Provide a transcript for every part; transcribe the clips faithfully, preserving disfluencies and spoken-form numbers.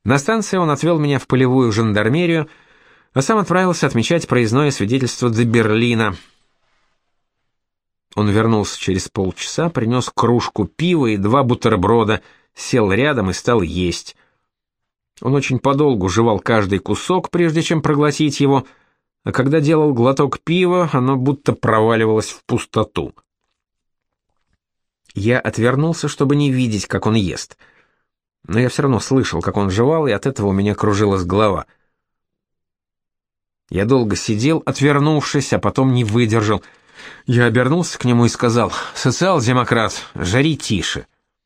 На станции он отвел меня в полевую жандармерию, а сам отправился отмечать проездное свидетельство до Берлина. Он вернулся через полчаса, принес кружку пива и два бутерброда, сел рядом и стал есть. Он очень подолгу жевал каждый кусок, прежде чем проглотить его, а когда делал глоток пива, оно будто проваливалось в пустоту. Я отвернулся, чтобы не видеть, как он ест. Но я все равно слышал, как он жевал, и от этого у меня кружилась голова. Я долго сидел, отвернувшись, а потом не выдержал. Я обернулся к нему и сказал: «Социал-демократ, жари тише».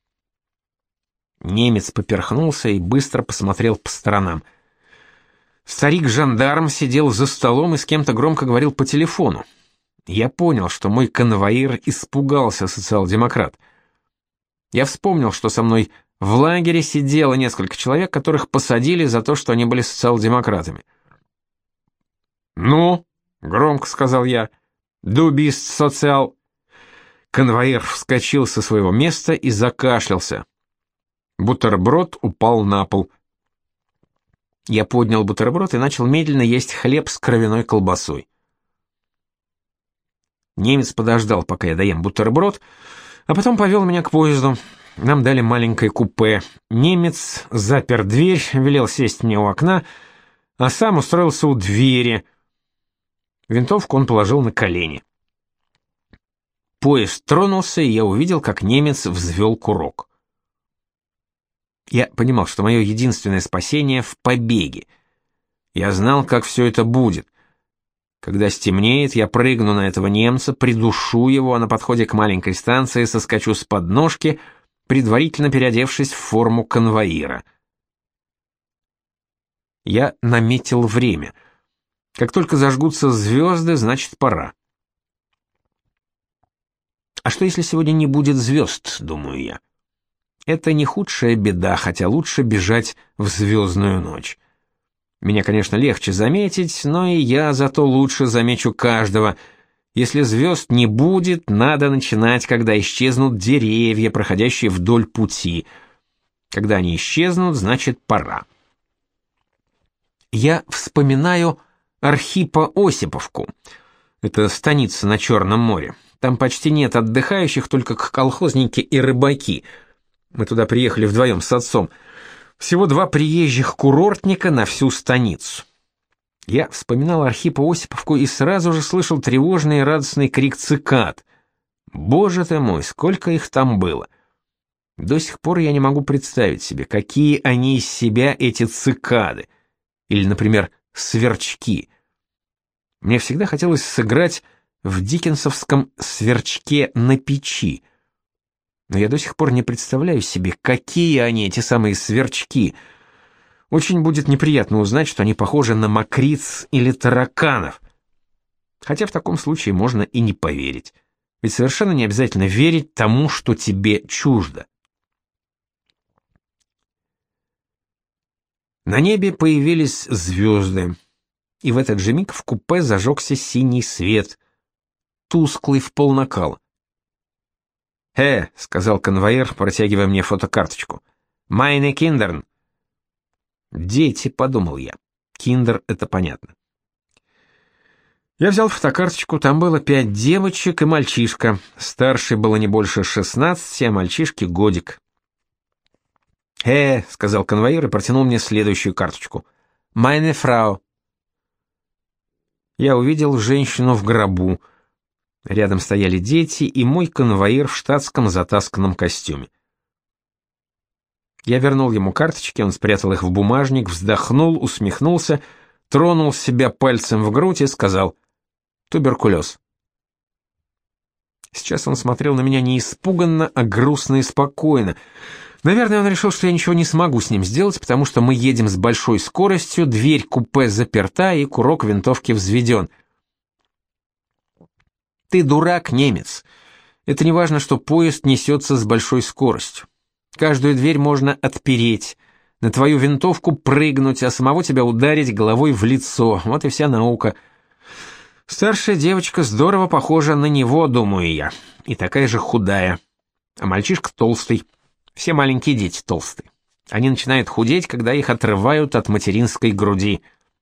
Немец поперхнулся и быстро посмотрел по сторонам. Старик-жандарм сидел за столом и с кем-то громко говорил по телефону. Я понял, что мой конвоир испугался социал-демократ. Я вспомнил, что со мной в лагере сидело несколько человек, которых посадили за то, что они были социал-демократами. «Ну?» — громко сказал я. «Du bist социал...» Конвоир вскочил со своего места и закашлялся. Бутерброд упал на пол. Я поднял бутерброд и начал медленно есть хлеб с кровяной колбасой. Немец подождал, пока я доем бутерброд, а потом повел меня к поезду. Нам дали маленькое купе. Немец запер дверь, велел сесть мне у окна, а сам устроился у двери. Винтовку он положил на колени. Поезд тронулся, и я увидел, как немец взвел курок. Я понимал, что мое единственное спасение в побеге. Я знал, как все это будет. Когда стемнеет, я прыгну на этого немца, придушу его, а на подходе к маленькой станции соскочу с подножки, предварительно переодевшись в форму конвоира. Я наметил время. Как только зажгутся звезды, значит, пора. А что, если сегодня не будет звезд, думаю я? Это не худшая беда, хотя лучше бежать в звездную ночь. Меня, конечно, легче заметить, но и я зато лучше замечу каждого. Если звезд не будет, надо начинать, когда исчезнут деревья, проходящие вдоль пути. Когда они исчезнут, значит, пора. Я вспоминаю Архипо-Осиповку. Это станица на Черном море. Там почти нет отдыхающих, только колхозники и рыбаки. Мы туда приехали вдвоем с отцом. Всего два приезжих курортника на всю станицу. Я вспоминал Архипо-Осиповку и сразу же слышал тревожный и радостный крик цикад. Боже ты мой, сколько их там было! До сих пор я не могу представить себе, какие они из себя, эти цикады. Или, например, сверчки. Мне всегда хотелось сыграть в диккенсовском «Сверчке на печи». Но я до сих пор не представляю себе, какие они, эти самые сверчки. Очень будет неприятно узнать, что они похожи на мокриц или тараканов. Хотя в таком случае можно и не поверить. Ведь совершенно не обязательно верить тому, что тебе чуждо. На небе появились звезды, и в этот же миг в купе зажегся синий свет, тусклый в полнакал. «Э», — сказал конвоир, протягивая мне фотокарточку, «Майне Киндерн». «Дети», — подумал я. «Киндер» — это понятно. Я взял фотокарточку, там было пять девочек и мальчишка. Старший было не больше шестнадцати, а мальчишке годик. «Э», — сказал конвоир и протянул мне следующую карточку. «Майне фрау». Я увидел женщину в гробу. Рядом стояли дети и мой конвоир в штатском затасканном костюме. Я вернул ему карточки, он спрятал их в бумажник, вздохнул, усмехнулся, тронул себя пальцем в грудь и сказал: «Туберкулез». Сейчас он смотрел на меня не испуганно, а грустно и спокойно. Наверное, он решил, что я ничего не смогу с ним сделать, потому что мы едем с большой скоростью, дверь купе заперта и курок винтовки взведен. Ты дурак, немец. Это не важно, что поезд несется с большой скоростью. Каждую дверь можно отпереть, на твою винтовку прыгнуть, а самого тебя ударить головой в лицо. Вот и вся наука. Старшая девочка здорово похожа на него, думаю я, и такая же худая. А мальчишка толстый. Все маленькие дети толстые. Они начинают худеть, когда их отрывают от материнской груди.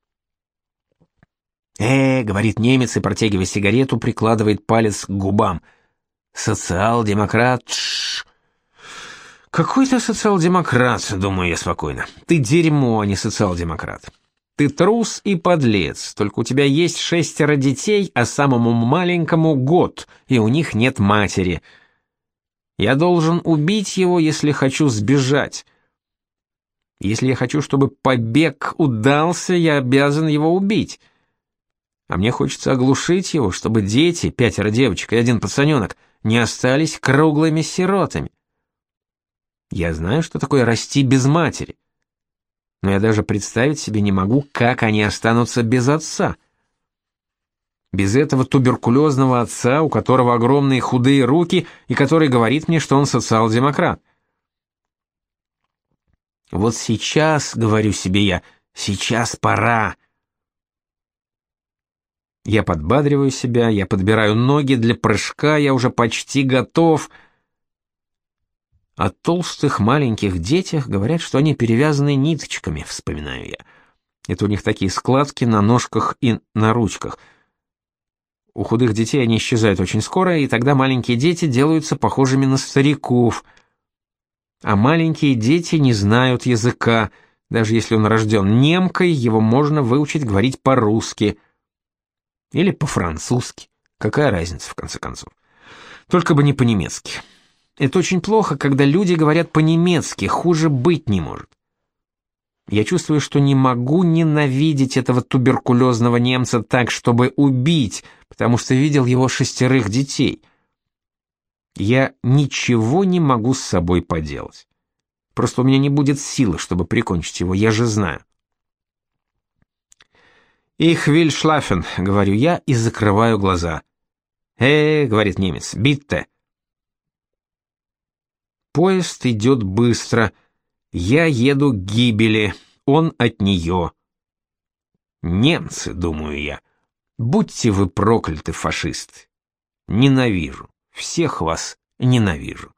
«Э, — говорит немец и, протягивая сигарету, прикладывает палец к губам. — Социал-демократ, тш. Какой ты социал-демократ, думаю я спокойно. Ты дерьмо, а не социал-демократ. Ты трус и подлец, только у тебя есть шестеро детей, а самому маленькому год, и у них нет матери. Я должен убить его, если хочу сбежать. Если я хочу, чтобы побег удался, я обязан его убить. А мне хочется оглушить его, чтобы дети, пятеро девочек и один пацаненок, не остались круглыми сиротами. Я знаю, что такое расти без матери. Но я даже представить себе не могу, как они останутся без отца. Без этого туберкулезного отца, у которого огромные худые руки и который говорит мне, что он социал-демократ. Вот сейчас, говорю себе я, сейчас пора. Я подбадриваю себя, я подбираю ноги для прыжка, я уже почти готов. О толстых маленьких детях говорят, что они перевязаны ниточками, вспоминаю я. Это у них такие складки на ножках и на ручках. У худых детей они исчезают очень скоро, и тогда маленькие дети делаются похожими на стариков. А маленькие дети не знают языка. Даже если он рожден немкой, его можно выучить говорить по-русски. Или по-французски. Какая разница, в конце концов? Только бы не по-немецки. Это очень плохо, когда люди говорят по-немецки, хуже быть не может. Я чувствую, что не могу ненавидеть этого туберкулезного немца так, чтобы убить, потому что видел его шестерых детей. Я ничего не могу с собой поделать. Просто у меня не будет силы, чтобы прикончить его, я же знаю. «Ich will schlafen», — говорю я и закрываю глаза. «Э, — говорит немец, — bitte». Поезд идет быстро. Я еду к гибели, он от нее. Немцы, думаю я, будьте вы прокляты, фашисты. Ненавижу, всех вас ненавижу.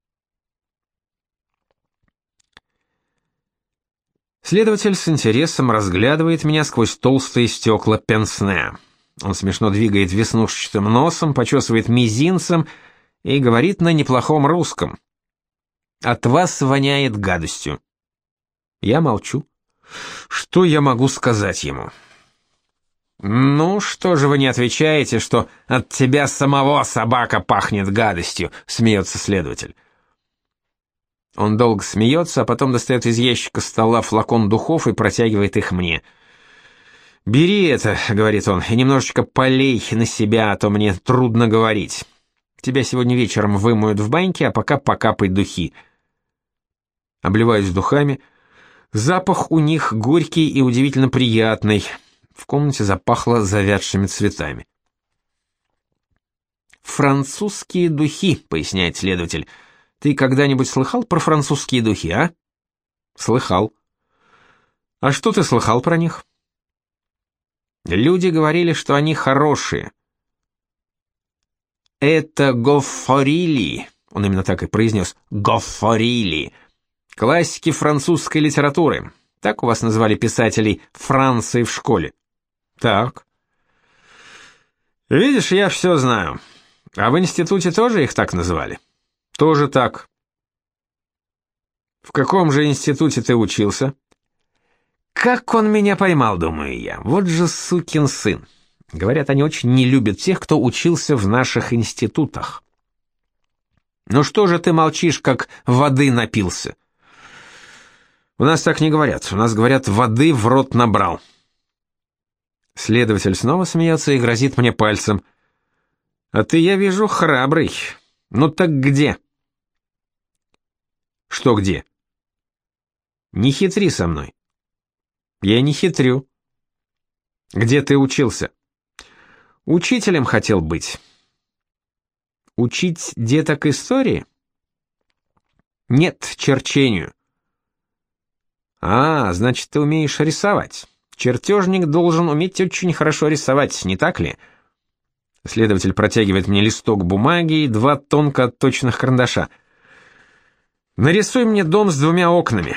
Следователь с интересом разглядывает меня сквозь толстые стекла пенсне. Он смешно двигает веснушчатым носом, почесывает мизинцем и говорит на неплохом русском. От вас воняет гадостью. Я молчу. Что я могу сказать ему? Ну, что же вы не отвечаете, что от тебя самого собака пахнет гадостью, смеется следователь. Он долго смеется, а потом достает из ящика стола флакон духов и протягивает их мне. «Бери это», — говорит он, — «и немножечко полей на себя, а то мне трудно говорить. Тебя сегодня вечером вымоют в баньке, а пока покапай духи». Обливаюсь духами. Запах у них горький и удивительно приятный. В комнате запахло завядшими цветами. «Французские духи», — поясняет следователь. «Ты когда-нибудь слыхал про французские духи, а?» «Слыхал». «А что ты слыхал про них?» «Люди говорили, что они хорошие». «Это гофорили», — он именно так и произнес, «гофорили». Классики французской литературы. Так у вас называли писателей Франции в школе? Так. Видишь, я все знаю. А в институте тоже их так называли? Тоже так. В каком же институте ты учился? Как он меня поймал, думаю я. Вот же сукин сын. Говорят, они очень не любят тех, кто учился в наших институтах. Ну что же ты молчишь, как воды напился? У нас так не говорят. У нас говорят, воды в рот набрал. Следователь снова смеется и грозит мне пальцем. А ты, я вижу, храбрый. Ну так где? Что где? Не хитри со мной. Я не хитрю. Где ты учился? Учителем хотел быть. Учить деток истории? Нет, черчению. А, значит, ты умеешь рисовать. Чертежник должен уметь очень хорошо рисовать, не так ли? Следователь протягивает мне листок бумаги и два тонко отточенных карандаша. Нарисуй мне дом с двумя окнами.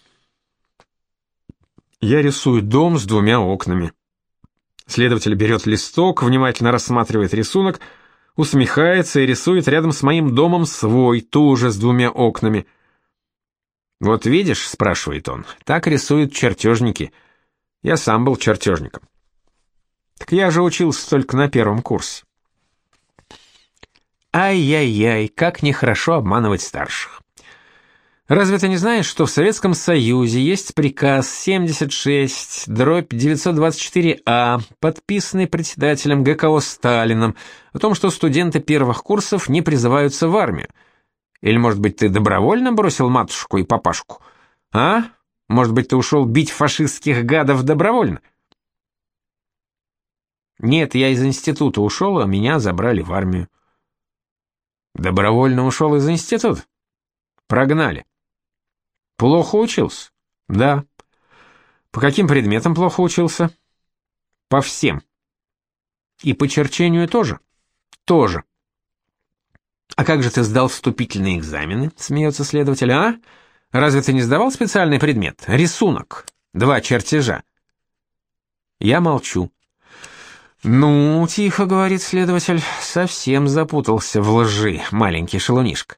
Я рисую дом с двумя окнами. Следователь берет листок, внимательно рассматривает рисунок, усмехается и рисует рядом с моим домом свой, тоже с двумя окнами. «Вот видишь», — спрашивает он, — «так рисуют чертежники. Я сам был чертежником». «Так я же учился только на первом курсе». Ай-яй-яй, как нехорошо обманывать старших. Разве ты не знаешь, что в Советском Союзе есть приказ семьдесят шесть дробь девятьсот двадцать четыре А, подписанный председателем ГКО Сталиным, о том, что студенты первых курсов не призываются в армию? Или, может быть, ты добровольно бросил матушку и папашку? А? Может быть, ты ушел бить фашистских гадов добровольно? Нет, я из института ушел, а меня забрали в армию. Добровольно ушел из института? Прогнали. Плохо учился? Да. По каким предметам плохо учился? По всем. И по черчению тоже? Тоже. А как же ты сдал вступительные экзамены? Смеется следователь. А? Разве ты не сдавал специальный предмет? Рисунок. Два чертежа. Я молчу. «Ну, — тихо говорит следователь, — совсем запутался в лжи, маленький шалунишка».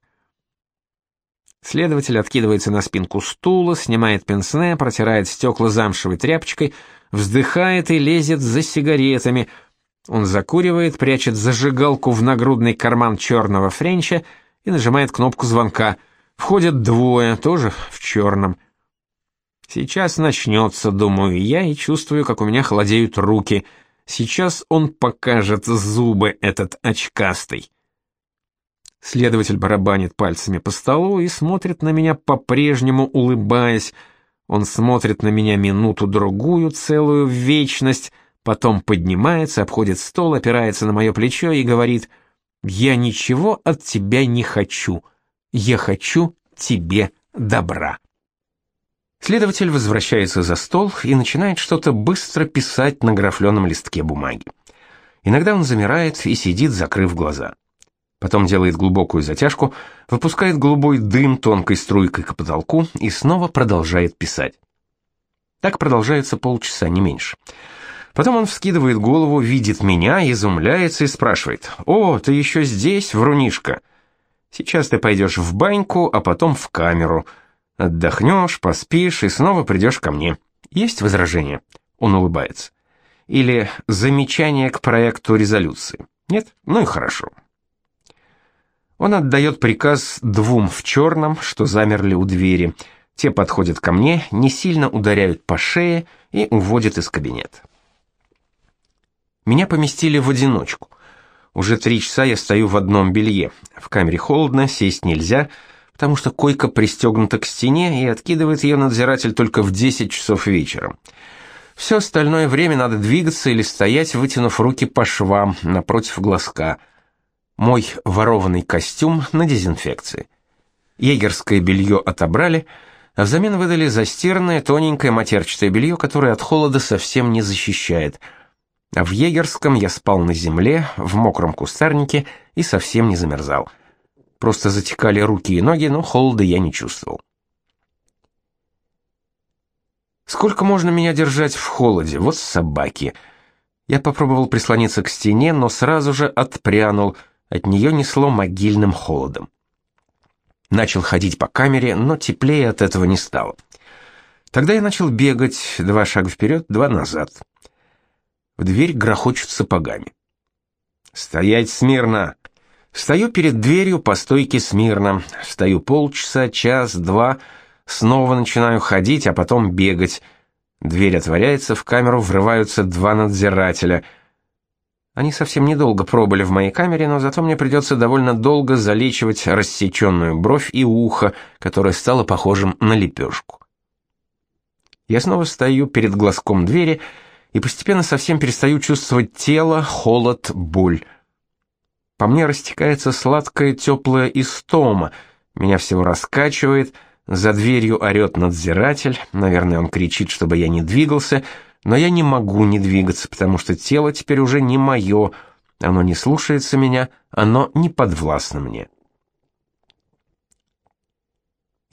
Следователь откидывается на спинку стула, снимает пенсне, протирает стекла замшевой тряпочкой, вздыхает и лезет за сигаретами. Он закуривает, прячет зажигалку в нагрудный карман черного френча и нажимает кнопку звонка. Входят двое, тоже в черном. Сейчас начнется, думаю я, и чувствую, как у меня холодеют руки. Сейчас он покажет зубы, этот очкастый. Следователь барабанит пальцами по столу и смотрит на меня, по-прежнему улыбаясь. Он смотрит на меня минуту-другую, целую вечность, потом поднимается, обходит стол, опирается на мое плечо и говорит: «Я ничего от тебя не хочу. Я хочу тебе добра». Следователь возвращается за стол и начинает что-то быстро писать на графленом листке бумаги. Иногда он замирает и сидит, закрыв глаза. Потом делает глубокую затяжку, выпускает голубой дым тонкой струйкой к потолку и снова продолжает писать. Так продолжается полчаса, не меньше. Потом он вскидывает голову, видит меня, изумляется и спрашивает: «О, ты еще здесь, врунишка? Сейчас ты пойдешь в баньку, а потом в камеру. Отдохнешь, поспишь и снова придешь ко мне. Есть возражения?» Он улыбается. «Или замечание к проекту резолюции? Нет? Ну и хорошо». Он отдает приказ двум в черном, что замерли у двери. Те подходят ко мне, не сильно ударяют по шее и уводят из кабинета. Меня поместили в одиночку. Уже три часа я стою в одном белье. В камере холодно, сесть нельзя, потому что койка пристегнута к стене, и откидывает ее надзиратель только в десять часов вечера. Все остальное время надо двигаться или стоять, вытянув руки по швам напротив глазка. Мой ворованный костюм на дезинфекции. Егерское белье отобрали, а взамен выдали застиранное тоненькое матерчатое белье, которое от холода совсем не защищает. А в егерском я спал на земле, в мокром кустарнике и совсем не замерзал. Просто затекали руки и ноги, но холода я не чувствовал. Сколько можно меня держать в холоде? Вот собаки. Я попробовал прислониться к стене, но сразу же отпрянул. От нее несло могильным холодом. Начал ходить по камере, но теплее от этого не стало. Тогда я начал бегать, два шага вперед, два назад. В дверь грохочут сапогами. «Стоять смирно!» Стою перед дверью по стойке смирно. Стою полчаса, час, два, снова начинаю ходить, а потом бегать. Дверь отворяется, в камеру врываются два надзирателя. Они совсем недолго пробыли в моей камере, но зато мне придется довольно долго залечивать рассеченную бровь и ухо, которое стало похожим на лепешку. Я снова стою перед глазком двери и постепенно совсем перестаю чувствовать тело, холод, боль. По мне растекается сладкая теплая истома, меня всего раскачивает, за дверью орет надзиратель, наверное, он кричит, чтобы я не двигался, но я не могу не двигаться, потому что тело теперь уже не мое, оно не слушается меня, оно не подвластно мне.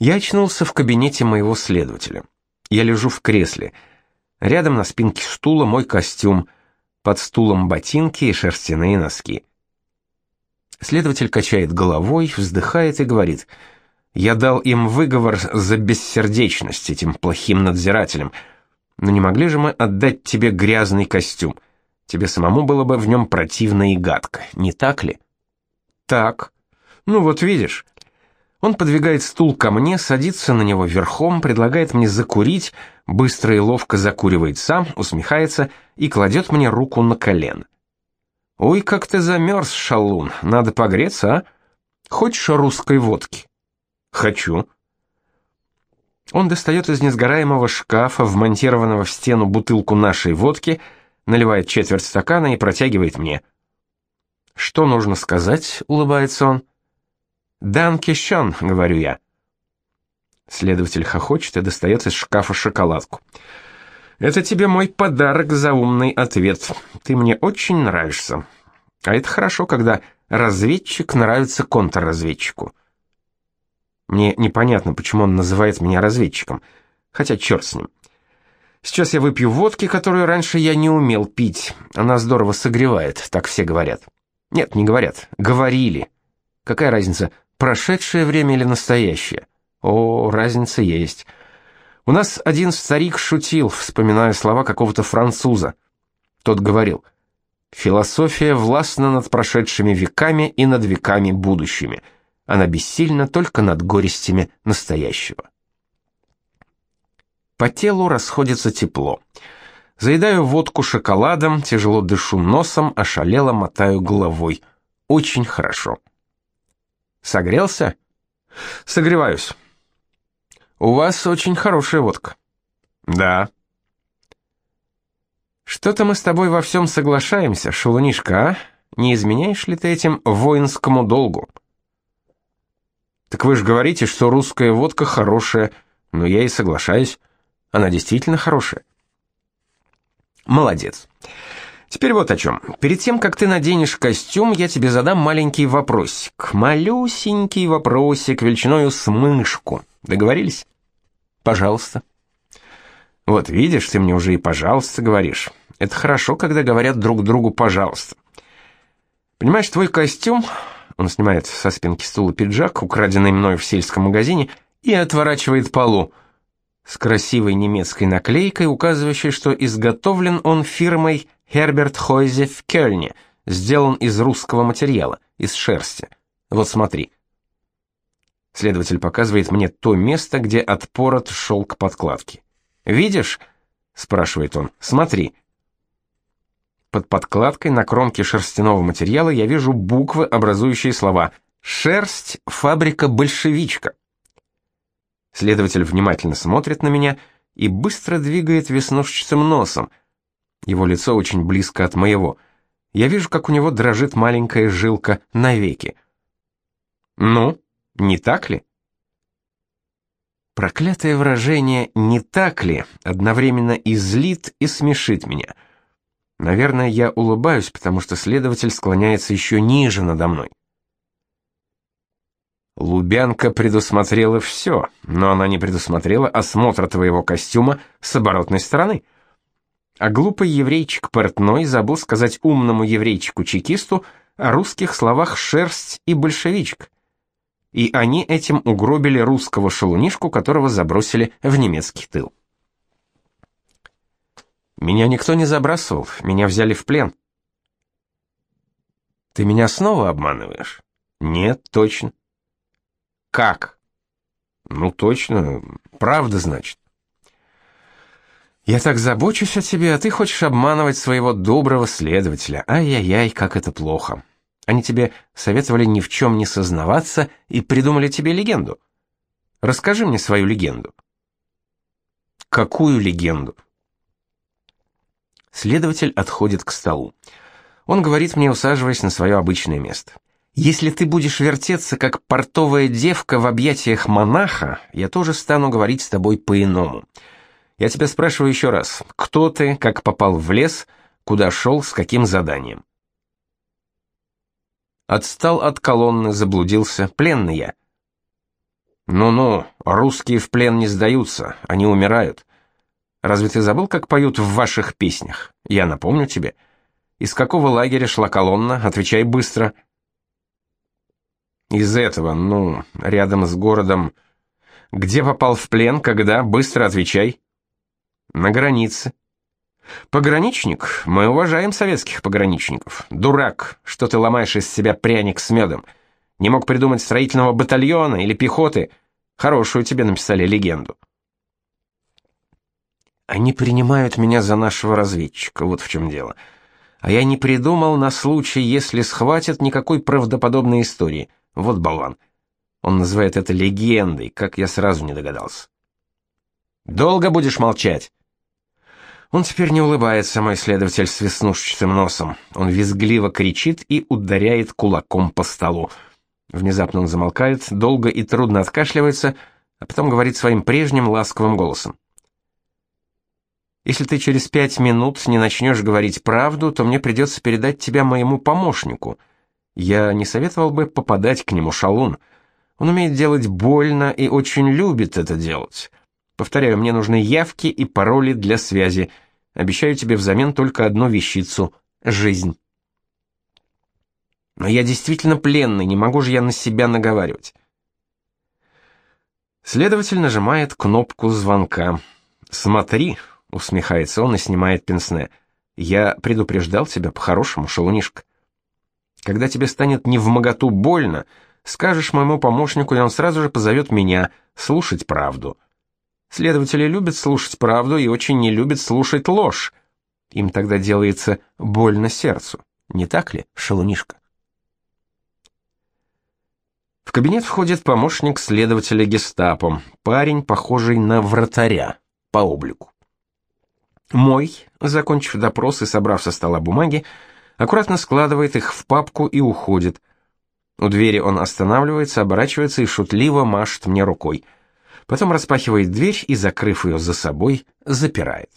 Я очнулся в кабинете моего следователя. Я лежу в кресле. Рядом на спинке стула мой костюм, под стулом ботинки и шерстяные носки. Следователь качает головой, вздыхает и говорит: «Я дал им выговор за бессердечность этим плохим надзирателям, но не могли же мы отдать тебе грязный костюм? Тебе самому было бы в нем противно и гадко, не так ли?» «Так. Ну вот видишь». Он подвигает стул ко мне, садится на него верхом, предлагает мне закурить, быстро и ловко закуривает сам, усмехается и кладет мне руку на колено. «Ой, как ты замерз, шалун, надо погреться, а? Хочешь русской водки?» «Хочу». Он достает из несгораемого шкафа, вмонтированного в стену, бутылку нашей водки, наливает четверть стакана и протягивает мне. «Что нужно сказать?» — улыбается он. «Данки шон», — говорю я. Следователь хохочет и достает из шкафа шоколадку. «Это тебе мой подарок за умный ответ. Ты мне очень нравишься. А это хорошо, когда разведчик нравится контрразведчику». Мне непонятно, почему он называет меня разведчиком, хотя черт с ним. Сейчас я выпью водки, которую раньше я не умел пить. Она здорово согревает, так все говорят. Нет, не говорят, говорили. Какая разница, прошедшее время или настоящее? О, разница есть. У нас один старик шутил, вспоминая слова какого-то француза. Тот говорил: «Философия властна над прошедшими веками и над веками будущими. Она бессильна только над горестями настоящего». По телу расходится тепло. Заедаю водку шоколадом, тяжело дышу носом, ошалело мотаю головой. Очень хорошо. Согрелся? Согреваюсь. У вас очень хорошая водка. Да. Что-то мы с тобой во всем соглашаемся, шалунишка, а? Не изменяешь ли ты этим воинскому долгу? Так вы же говорите, что русская водка хорошая, но я и соглашаюсь. Она действительно хорошая. Молодец. Теперь вот о чем. Перед тем, как ты наденешь костюм, я тебе задам маленький вопросик. Малюсенький вопросик величиною с мышку. Договорились? Пожалуйста. Вот видишь, ты мне уже и пожалуйста говоришь. Это хорошо, когда говорят друг другу пожалуйста. Понимаешь, твой костюм... Он снимает со спинки стула пиджак, украденный мной в сельском магазине, и отворачивает полу. С красивой немецкой наклейкой, указывающей, что изготовлен он фирмой Herbert Heuze в Кёльне, сделан из русского материала, из шерсти. Вот смотри. Следователь показывает мне то место, где отпорот шелк подкладки. «Видишь?» — спрашивает он. «Смотри». Под подкладкой на кромке шерстяного материала я вижу буквы, образующие слова «Шерсть, фабрика большевичка». Следователь внимательно смотрит на меня и быстро двигает веснушчатым носом. Его лицо очень близко от моего. Я вижу, как у него дрожит маленькая жилка на веке. Ну, не так ли? Проклятое выражение «не так ли» одновременно и злит, и смешит меня. Наверное, я улыбаюсь, потому что следователь склоняется еще ниже надо мной. Лубянка предусмотрела все, но она не предусмотрела осмотра твоего костюма с оборотной стороны. А глупый еврейчик портной забыл сказать умному еврейчику-чекисту о русских словах «шерсть» и «большевичка». И они этим угробили русского шалунишку, которого забросили в немецкий тыл. Меня никто не забрасывал, меня взяли в плен. Ты меня снова обманываешь? Нет, точно. Как? Ну, точно, правда, значит. Я так забочусь о тебе, а ты хочешь обманывать своего доброго следователя. Ай-яй-яй, как это плохо. Они тебе советовали ни в чем не сознаваться и придумали тебе легенду. Расскажи мне свою легенду. Какую легенду? Следователь отходит к столу. Он говорит мне, усаживаясь на свое обычное место: «Если ты будешь вертеться, как портовая девка в объятиях монаха, я тоже стану говорить с тобой по-иному. Я тебя спрашиваю еще раз: кто ты, как попал в лес, куда шел, с каким заданием?» Отстал от колонны, заблудился, пленный я. Ну-ну, русские в плен не сдаются, они умирают. Разве ты забыл, как поют в ваших песнях? Я напомню тебе. Из какого лагеря шла колонна? Отвечай быстро. Из этого, ну, рядом с городом. Где попал в плен, когда? Быстро отвечай. На границе. Пограничник? Мы уважаем советских пограничников. Дурак, что ты ломаешь из себя пряник с медом? Не мог придумать строительного батальона или пехоты? Хорошую тебе написали легенду. Они принимают меня за нашего разведчика, вот в чем дело. А я не придумал на случай, если схватят, никакой правдоподобной истории. Вот болван. Он называет это легендой, как я сразу не догадался. Долго будешь молчать? Он теперь не улыбается, мой следователь с веснушчатым носом. Он визгливо кричит и ударяет кулаком по столу. Внезапно он замолкает, долго и трудно откашливается, а потом говорит своим прежним ласковым голосом. Если ты через пять минут не начнешь говорить правду, то мне придется передать тебя моему помощнику. Я не советовал бы попадать к нему, шалун. Он умеет делать больно и очень любит это делать. Повторяю, мне нужны явки и пароли для связи. Обещаю тебе взамен только одну вещицу — жизнь. Но я действительно пленный, не могу же я на себя наговаривать. Следователь нажимает кнопку звонка. «Смотри», — усмехается он и снимает пенсне. «Я предупреждал тебя по-хорошему, шалунишка. Когда тебе станет невмоготу больно, скажешь моему помощнику, и он сразу же позовет меня слушать правду. Следователи любят слушать правду и очень не любят слушать ложь. Им тогда делается больно сердцу. Не так ли, шалунишка?» В кабинет входит помощник следователя гестапо, парень, похожий на вратаря по облику. Мой, закончив допрос и собрав со стола бумаги, аккуратно складывает их в папку и уходит. У двери он останавливается, оборачивается и шутливо машет мне рукой. Потом распахивает дверь и, закрыв ее за собой, запирает.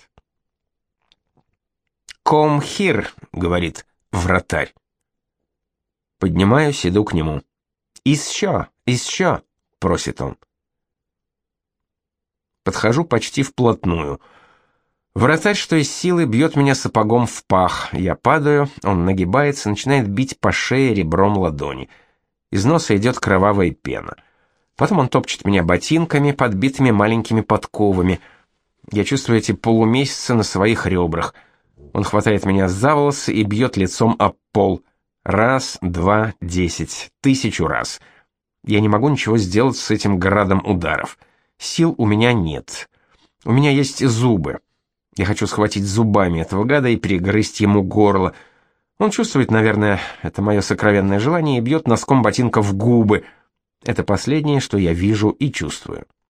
«Come here», — говорит вратарь. Поднимаюсь, иду к нему. «Еще, еще», — просит он. Подхожу почти вплотную. Вратарь, что из силы, бьет меня сапогом в пах. Я падаю, он нагибается, начинает бить по шее ребром ладони. Из носа идет кровавая пена. Потом он топчет меня ботинками, подбитыми маленькими подковами. Я чувствую эти полумесяцы на своих ребрах. Он хватает меня за волосы и бьет лицом об пол. Раз, два, десять, тысячу раз. Я не могу ничего сделать с этим градом ударов. Сил у меня нет. У меня есть зубы. Я хочу схватить зубами этого гада и перегрызть ему горло. Он чувствует, наверное, это мое сокровенное желание и бьет носком ботинка в губы. Это последнее, что я вижу и чувствую.